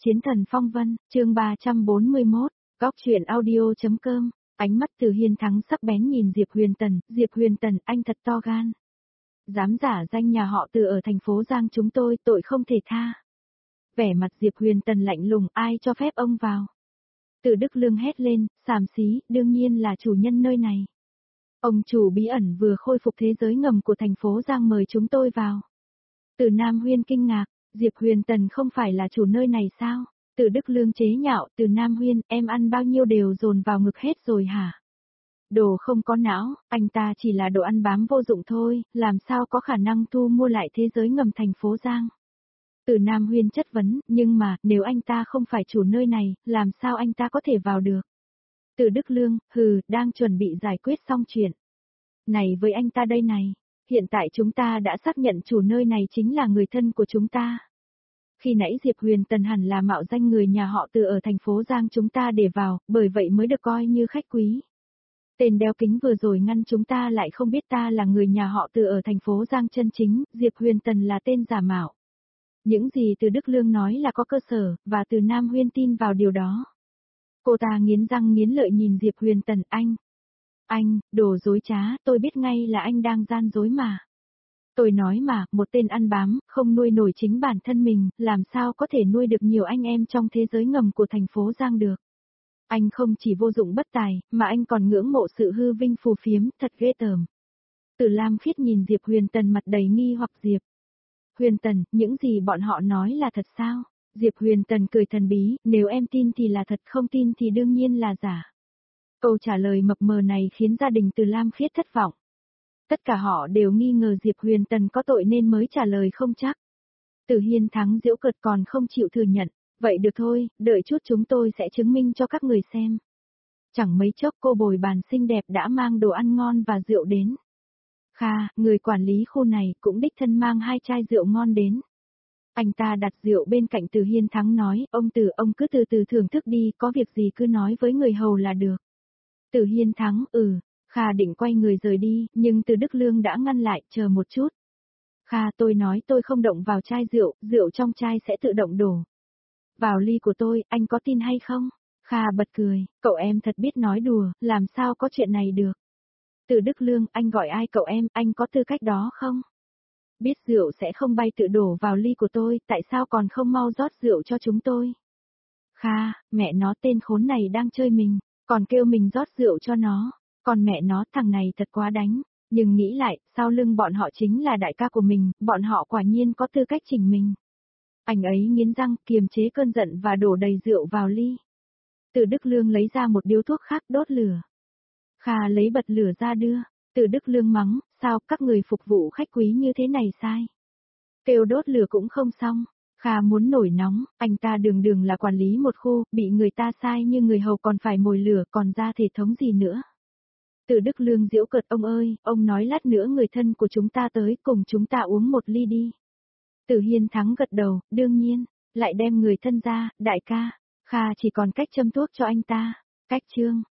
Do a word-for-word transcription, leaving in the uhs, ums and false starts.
Chiến thần phong vân, chương ba trăm bốn mươi mốt, góc truyện audio.com, ánh mắt Từ Hiên Thắng sắc bén nhìn Diệp Huyền Tần, Diệp Huyền Tần, anh thật to gan. Dám giả danh nhà họ Từ ở thành phố Giang chúng tôi, tội không thể tha. Vẻ mặt Diệp Huyền Tần lạnh lùng, ai cho phép ông vào. Từ Đức Lương hét lên, xàm xí, đương nhiên là chủ nhân nơi này. Ông chủ bí ẩn vừa khôi phục thế giới ngầm của thành phố Giang mời chúng tôi vào. Từ Nam Huyên kinh ngạc, Diệp Huyền Tần không phải là chủ nơi này sao? Từ Đức Lương chế nhạo, Từ Nam Huyên, em ăn bao nhiêu đều dồn vào ngực hết rồi hả? Đồ không có não, anh ta chỉ là đồ ăn bám vô dụng thôi, làm sao có khả năng thu mua lại thế giới ngầm thành phố Giang? Từ Nam Huyên chất vấn, nhưng mà, nếu anh ta không phải chủ nơi này, làm sao anh ta có thể vào được? Từ Đức Lương, hừ, đang chuẩn bị giải quyết xong chuyện. Này với anh ta đây này, hiện tại chúng ta đã xác nhận chủ nơi này chính là người thân của chúng ta. Khi nãy Diệp Huyền Tần hẳn là mạo danh người nhà họ Từ ở thành phố Giang chúng ta để vào, bởi vậy mới được coi như khách quý. Tên đeo kính vừa rồi ngăn chúng ta lại không biết ta là người nhà họ Từ ở thành phố Giang chân chính, Diệp Huyền Tần là tên giả mạo. Những gì Từ Đức Lương nói là có cơ sở, và Từ Nam Huyên tin vào điều đó. Cô ta nghiến răng nghiến lợi nhìn Diệp Huyền Tần, anh. Anh, đồ dối trá, tôi biết ngay là anh đang gian dối mà. Tôi nói mà, một tên ăn bám, không nuôi nổi chính bản thân mình, làm sao có thể nuôi được nhiều anh em trong thế giới ngầm của thành phố Giang được. Anh không chỉ vô dụng bất tài, mà anh còn ngưỡng mộ sự hư vinh phù phiếm, thật ghê tởm. Từ Lam Khiết nhìn Diệp Huyền Tần mặt đầy nghi hoặc Diệp. Huyền Tần, những gì bọn họ nói là thật sao? Diệp Huyền Tần cười thần bí, nếu em tin thì là thật, không tin thì đương nhiên là giả. Câu trả lời mập mờ này khiến gia đình Từ Lam Khiết thất vọng. Tất cả họ đều nghi ngờ Diệp Huyền Tần có tội nên mới trả lời không chắc. Từ Hiên Thắng giễu cợt còn không chịu thừa nhận, vậy được thôi, đợi chút chúng tôi sẽ chứng minh cho các người xem. Chẳng mấy chốc cô bồi bàn xinh đẹp đã mang đồ ăn ngon và rượu đến. Kha, người quản lý khu này cũng đích thân mang hai chai rượu ngon đến. Anh ta đặt rượu bên cạnh Từ Hiên Thắng nói, ông Từ, ông cứ từ từ thưởng thức đi, có việc gì cứ nói với người hầu là được. Từ Hiên Thắng, ừ. Kha định quay người rời đi, nhưng Từ Đức Lương đã ngăn lại, chờ một chút. Kha, tôi nói tôi không động vào chai rượu, rượu trong chai sẽ tự động đổ vào ly của tôi, anh có tin hay không? Kha bật cười, cậu em thật biết nói đùa, làm sao có chuyện này được? Từ Đức Lương, anh gọi ai cậu em, anh có tư cách đó không? Biết rượu sẽ không bay tự đổ vào ly của tôi, tại sao còn không mau rót rượu cho chúng tôi? Kha, mẹ nó tên khốn này đang chơi mình, còn kêu mình rót rượu cho nó. Còn mẹ nó, thằng này thật quá đánh, nhưng nghĩ lại, sau lưng bọn họ chính là đại ca của mình, bọn họ quả nhiên có tư cách chỉnh mình. Anh ấy nghiến răng, kiềm chế cơn giận và đổ đầy rượu vào ly. Từ Đức Lương lấy ra một điếu thuốc khác đốt lửa. Kha lấy bật lửa ra đưa, Từ Đức Lương mắng, sao các người phục vụ khách quý như thế này sai? Kêu đốt lửa cũng không xong. Kha muốn nổi nóng, anh ta đường đường là quản lý một khu, bị người ta sai như người hầu còn phải mồi lửa, còn ra thể thống gì nữa. Từ Đức Lương giễu cợt, ông ơi, ông nói lát nữa người thân của chúng ta tới, cùng chúng ta uống một ly đi. Từ Hiên Thắng gật đầu, đương nhiên, lại đem người thân ra, đại ca. Kha chỉ còn cách châm thuốc cho anh ta. Cách chương.